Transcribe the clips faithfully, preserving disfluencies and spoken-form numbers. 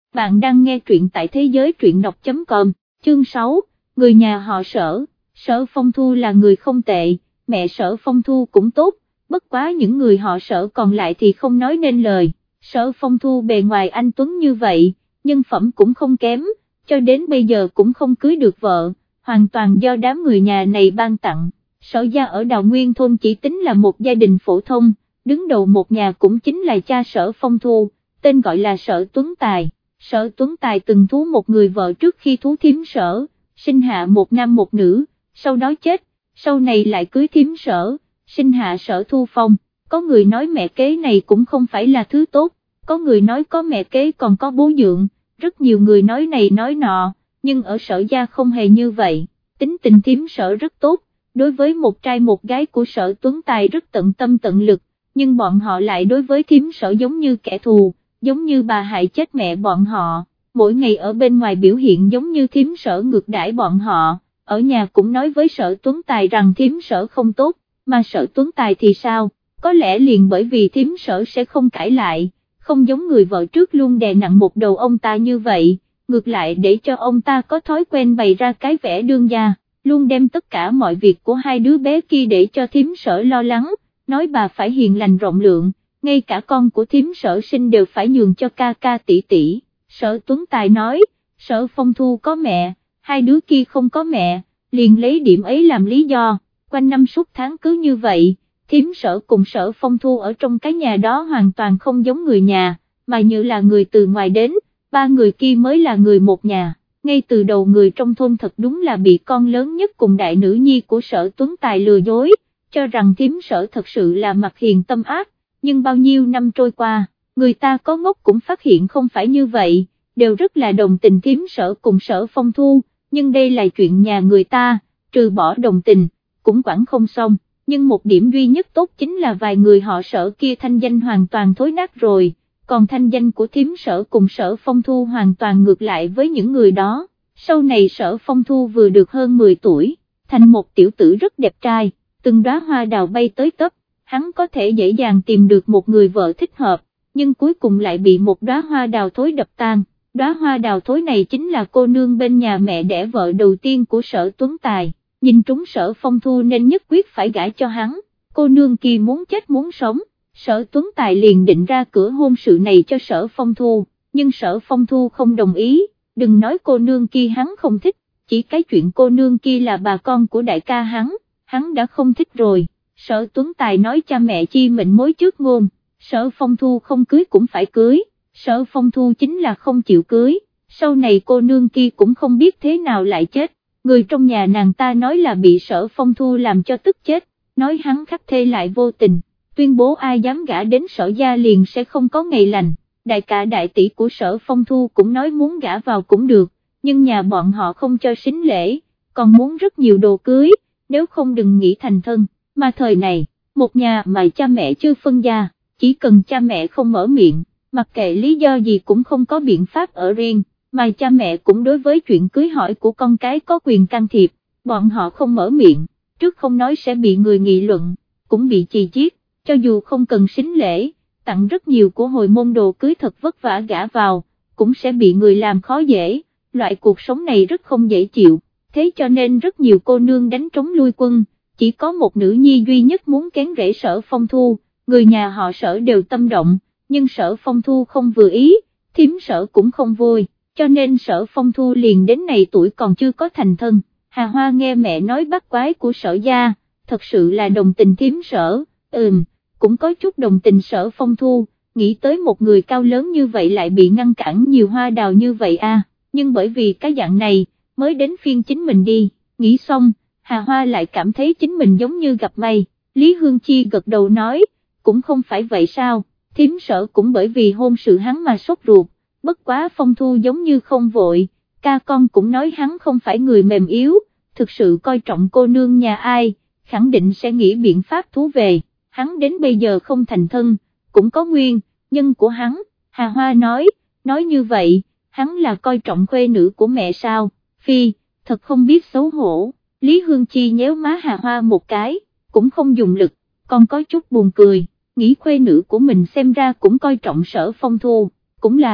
bạn đang nghe truyện tại thế giới truyện đọc chấm com, chương sáu, người nhà họ Sở. Sở Phong Thu là người không tệ, mẹ Sở Phong Thu cũng tốt, bất quá những người họ Sở còn lại thì không nói nên lời. Sở Phong Thu bề ngoài anh tuấn như vậy, nhân phẩm cũng không kém, cho đến bây giờ cũng không cưới được vợ, hoàn toàn do đám người nhà này ban tặng. Sở gia ở Đào Nguyên thôn chỉ tính là một gia đình phổ thông, đứng đầu một nhà cũng chính là cha Sở Phong Thu, tên gọi là Sở Tuấn Tài. Sở Tuấn Tài từng thú một người vợ trước khi thú thím Sở, sinh hạ một nam một nữ, sau đó chết, sau này lại cưới thím Sở, sinh hạ Sở Thu Phong. Có người nói mẹ kế này cũng không phải là thứ tốt, có người nói có mẹ kế còn có bố dượng, rất nhiều người nói này nói nọ, nhưng ở Sở gia không hề như vậy, tính tình thím Sở rất tốt, đối với một trai một gái của Sở Tuấn Tài rất tận tâm tận lực, nhưng bọn họ lại đối với thím Sở giống như kẻ thù, giống như bà hại chết mẹ bọn họ, mỗi ngày ở bên ngoài biểu hiện giống như thím Sở ngược đãi bọn họ, ở nhà cũng nói với Sở Tuấn Tài rằng thím Sở không tốt, mà Sở Tuấn Tài thì sao, có lẽ liền bởi vì thím Sở sẽ không cãi lại, không giống người vợ trước luôn đè nặng một đầu ông ta như vậy, ngược lại để cho ông ta có thói quen bày ra cái vẻ đương gia, luôn đem tất cả mọi việc của hai đứa bé kia để cho thím Sở lo lắng, nói bà phải hiền lành rộng lượng, ngay cả con của thím Sở sinh đều phải nhường cho ca ca tỷ tỷ. Sở Tuấn Tài nói, Sở Phong Thu có mẹ, hai đứa kia không có mẹ, liền lấy điểm ấy làm lý do, quanh năm suốt tháng cứ như vậy, thím Sở cùng Sở Phong Thu ở trong cái nhà đó hoàn toàn không giống người nhà, mà như là người từ ngoài đến, ba người kia mới là người một nhà. Ngay từ đầu người trong thôn thật đúng là bị con lớn nhất cùng đại nữ nhi của Sở Tuấn Tài lừa dối, cho rằng thím Sở thật sự là mặt hiền tâm ác, nhưng bao nhiêu năm trôi qua, người ta có ngốc cũng phát hiện không phải như vậy, đều rất là đồng tình thím Sở cùng Sở Phong Thu, nhưng đây là chuyện nhà người ta, trừ bỏ đồng tình, cũng quản không xong, nhưng một điểm duy nhất tốt chính là vài người họ Sở kia thanh danh hoàn toàn thối nát rồi. Còn thanh danh của thím Sở cùng Sở Phong Thu hoàn toàn ngược lại với những người đó, sau này Sở Phong Thu vừa được hơn mười tuổi, thành một tiểu tử rất đẹp trai, từng đóa hoa đào bay tới tấp, hắn có thể dễ dàng tìm được một người vợ thích hợp, nhưng cuối cùng lại bị một đóa hoa đào thối đập tan, đóa hoa đào thối này chính là cô nương bên nhà mẹ đẻ vợ đầu tiên của Sở Tuấn Tài, nhìn trúng Sở Phong Thu nên nhất quyết phải gả cho hắn, cô nương kia muốn chết muốn sống. Sở Tuấn Tài liền định ra cửa hôn sự này cho Sở Phong Thu, nhưng Sở Phong Thu không đồng ý, đừng nói cô nương kia hắn không thích, chỉ cái chuyện cô nương kia là bà con của đại ca hắn, hắn đã không thích rồi. Sở Tuấn Tài nói cha mẹ chi mệnh mối trước ngôn, Sở Phong Thu không cưới cũng phải cưới, Sở Phong Thu chính là không chịu cưới, sau này cô nương kia cũng không biết thế nào lại chết, người trong nhà nàng ta nói là bị Sở Phong Thu làm cho tức chết, nói hắn khắc thê lại vô tình, tuyên bố ai dám gả đến Sở gia liền sẽ không có ngày lành, đại ca đại tỷ của Sở Phong Thu cũng nói muốn gả vào cũng được, nhưng nhà bọn họ không cho sính lễ, còn muốn rất nhiều đồ cưới, nếu không đừng nghĩ thành thân, mà thời này, một nhà mà cha mẹ chưa phân gia, chỉ cần cha mẹ không mở miệng, mặc kệ lý do gì cũng không có biện pháp ở riêng, mà cha mẹ cũng đối với chuyện cưới hỏi của con cái có quyền can thiệp, bọn họ không mở miệng, trước không nói sẽ bị người nghị luận, cũng bị chì chiết. Cho dù không cần sính lễ, tặng rất nhiều của hồi môn đồ cưới thật vất vả gả vào, cũng sẽ bị người làm khó dễ, loại cuộc sống này rất không dễ chịu, thế cho nên rất nhiều cô nương đánh trống lui quân, chỉ có một nữ nhi duy nhất muốn kén rễ Sở Phong Thu, người nhà họ Sở đều tâm động, nhưng Sở Phong Thu không vừa ý, thím Sở cũng không vui, cho nên Sở Phong Thu liền đến này tuổi còn chưa có thành thân. Hà Hoa nghe mẹ nói bắt quái của Sở gia, thật sự là đồng tình thím Sở, ừm. Cũng có chút đồng tình Sở Phong Thu, nghĩ tới một người cao lớn như vậy lại bị ngăn cản nhiều hoa đào như vậy à, nhưng bởi vì cái dạng này, mới đến phiên chính mình đi, nghĩ xong, Hà Hoa lại cảm thấy chính mình giống như gặp may, Lý Hương Chi gật đầu nói, cũng không phải vậy sao, thím Sở cũng bởi vì hôn sự hắn mà sốt ruột, bất quá Phong Thu giống như không vội, ca con cũng nói hắn không phải người mềm yếu, thực sự coi trọng cô nương nhà ai, khẳng định sẽ nghĩ biện pháp thú về. Hắn đến bây giờ không thành thân, cũng có nguyên nhân của hắn, Hà Hoa nói, nói như vậy, hắn là coi trọng khuê nữ của mẹ sao, phi, thật không biết xấu hổ, Lý Hương Chi nhéo má Hà Hoa một cái, cũng không dùng lực, còn có chút buồn cười, nghĩ khuê nữ của mình xem ra cũng coi trọng Sở Phong Thu, cũng là,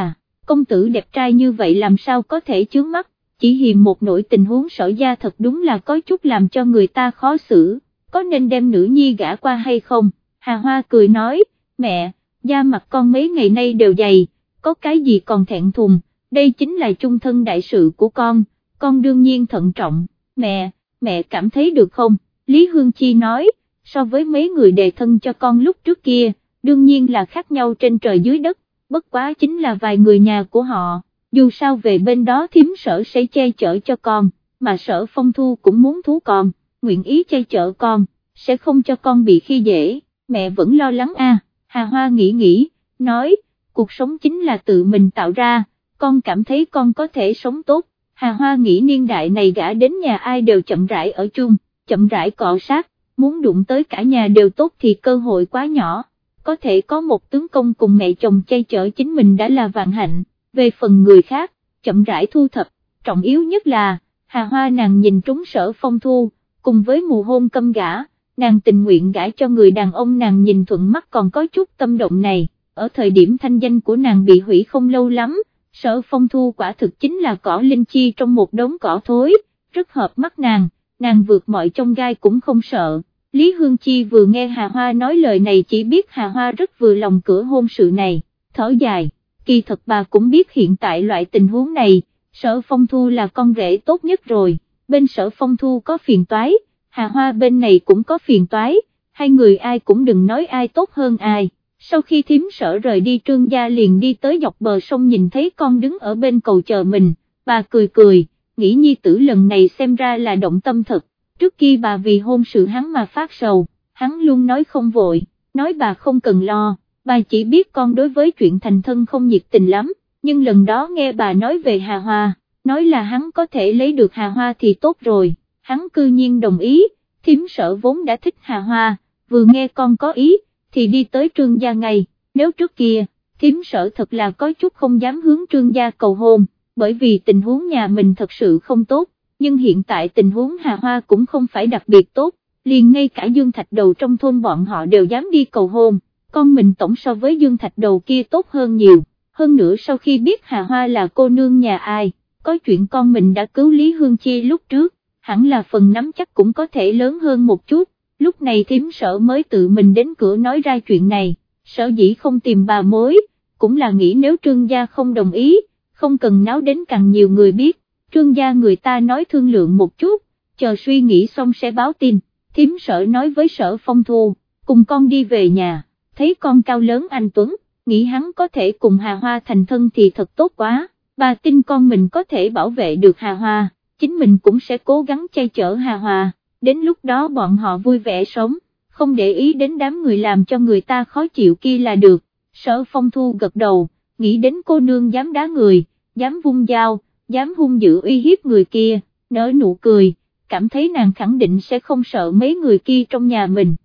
công tử đẹp trai như vậy làm sao có thể chướng mắt, chỉ hiềm một nỗi tình huống Sở gia thật đúng là có chút làm cho người ta khó xử, có nên đem nữ nhi gả qua hay không? Hà Hoa cười nói, mẹ, da mặt con mấy ngày nay đều dày, có cái gì còn thẹn thùng, đây chính là chung thân đại sự của con, con đương nhiên thận trọng, mẹ, mẹ cảm thấy được không? Lý Hương Chi nói, so với mấy người đề thân cho con lúc trước kia, đương nhiên là khác nhau trên trời dưới đất, bất quá chính là vài người nhà của họ, dù sao về bên đó Thiếm Sở sẽ che chở cho con, mà Sở Phong Thu cũng muốn thú con, nguyện ý che chở con, sẽ không cho con bị khi dễ, mẹ vẫn lo lắng à, Hà Hoa nghĩ nghĩ, nói, cuộc sống chính là tự mình tạo ra, con cảm thấy con có thể sống tốt, Hà Hoa nghĩ niên đại này gả đến nhà ai đều chậm rãi ở chung, chậm rãi cọ sát, muốn đụng tới cả nhà đều tốt thì cơ hội quá nhỏ, có thể có một tướng công cùng mẹ chồng che chở chính mình đã là vạn hạnh, về phần người khác, chậm rãi thu thập, trọng yếu nhất là, Hà Hoa nàng nhìn trúng Sở Phong Thu, cùng với mù hôn câm gả, nàng tình nguyện gả cho người đàn ông nàng nhìn thuận mắt còn có chút tâm động này, ở thời điểm thanh danh của nàng bị hủy không lâu lắm, Sở Phong Thu quả thực chính là cỏ linh chi trong một đống cỏ thối, rất hợp mắt nàng, nàng vượt mọi chông gai cũng không sợ. Lý Hương Chi vừa nghe Hà Hoa nói lời này chỉ biết Hà Hoa rất vừa lòng cửa hôn sự này, thở dài, kỳ thật bà cũng biết hiện tại loại tình huống này, Sở Phong Thu là con rể tốt nhất rồi, bên Sở Phong Thu có phiền toái, Hà Hoa bên này cũng có phiền toái, hai người ai cũng đừng nói ai tốt hơn ai. Sau khi Thiếm Sở rời đi Trương gia liền đi tới dọc bờ sông nhìn thấy con đứng ở bên cầu chờ mình, bà cười cười, nghĩ nhi tử lần này xem ra là động tâm thật, trước kia bà vì hôn sự hắn mà phát sầu, hắn luôn nói không vội, nói bà không cần lo, bà chỉ biết con đối với chuyện thành thân không nhiệt tình lắm, nhưng lần đó nghe bà nói về Hà Hoa, nói là hắn có thể lấy được Hà Hoa thì tốt rồi, hắn cư nhiên đồng ý, Thiếm Sở vốn đã thích Hà Hoa, vừa nghe con có ý, thì đi tới Trương gia ngay, nếu trước kia, Thiếm Sở thật là có chút không dám hướng Trương gia cầu hôn, bởi vì tình huống nhà mình thật sự không tốt, nhưng hiện tại tình huống Hà Hoa cũng không phải đặc biệt tốt, liền ngay cả Dương Thạch Đầu trong thôn bọn họ đều dám đi cầu hôn, con mình tổng so với Dương Thạch Đầu kia tốt hơn nhiều, hơn nữa sau khi biết Hà Hoa là cô nương nhà ai, có chuyện con mình đã cứu Lý Hương Chi lúc trước, hẳn là phần nắm chắc cũng có thể lớn hơn một chút. Lúc này Thiếm Sở mới tự mình đến cửa nói ra chuyện này, Sở dĩ không tìm bà mối, cũng là nghĩ nếu Trương gia không đồng ý, không cần náo đến càng nhiều người biết, Trương gia người ta nói thương lượng một chút, chờ suy nghĩ xong sẽ báo tin, Thiếm Sở nói với Sở Phong Thu, cùng con đi về nhà, thấy con cao lớn anh Tuấn, nghĩ hắn có thể cùng Hà Hoa thành thân thì thật tốt quá, bà tin con mình có thể bảo vệ được Hà Hoa, chính mình cũng sẽ cố gắng che chở Hà Hoa. Đến lúc đó bọn họ vui vẻ sống, không để ý đến đám người làm cho người ta khó chịu kia là được. Sở Phong Thu gật đầu, nghĩ đến cô nương dám đá người, dám vung dao, dám hung dữ uy hiếp người kia, nở nụ cười, cảm thấy nàng khẳng định sẽ không sợ mấy người kia trong nhà mình.